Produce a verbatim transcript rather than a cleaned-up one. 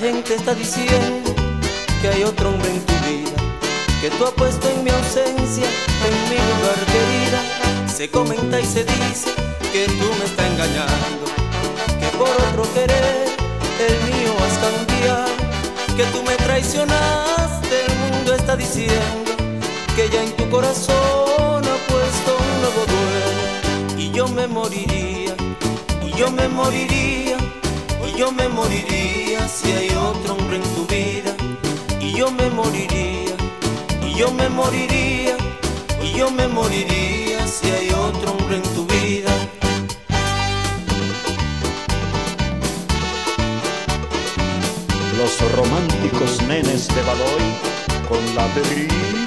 gente está diciendo que hay otro hombre en tu vida, que tú has puesto en mi ausencia, en mi lugar querida. Se comenta y se dice que tú me estás engañando, que por otro querer el mío has cambiado, que tú me traicionaste. El mundo está diciendo que ya en tu corazón ha puesto un nuevo duelo. Y yo me moriría, y yo me moriría, y yo me moriría si hay otro hombre en tu vida. Y yo me moriría, y yo me moriría, y yo me moriría si hay otro hombre en tu vida. Los románticos nenes de Baloy con la Pedrilla.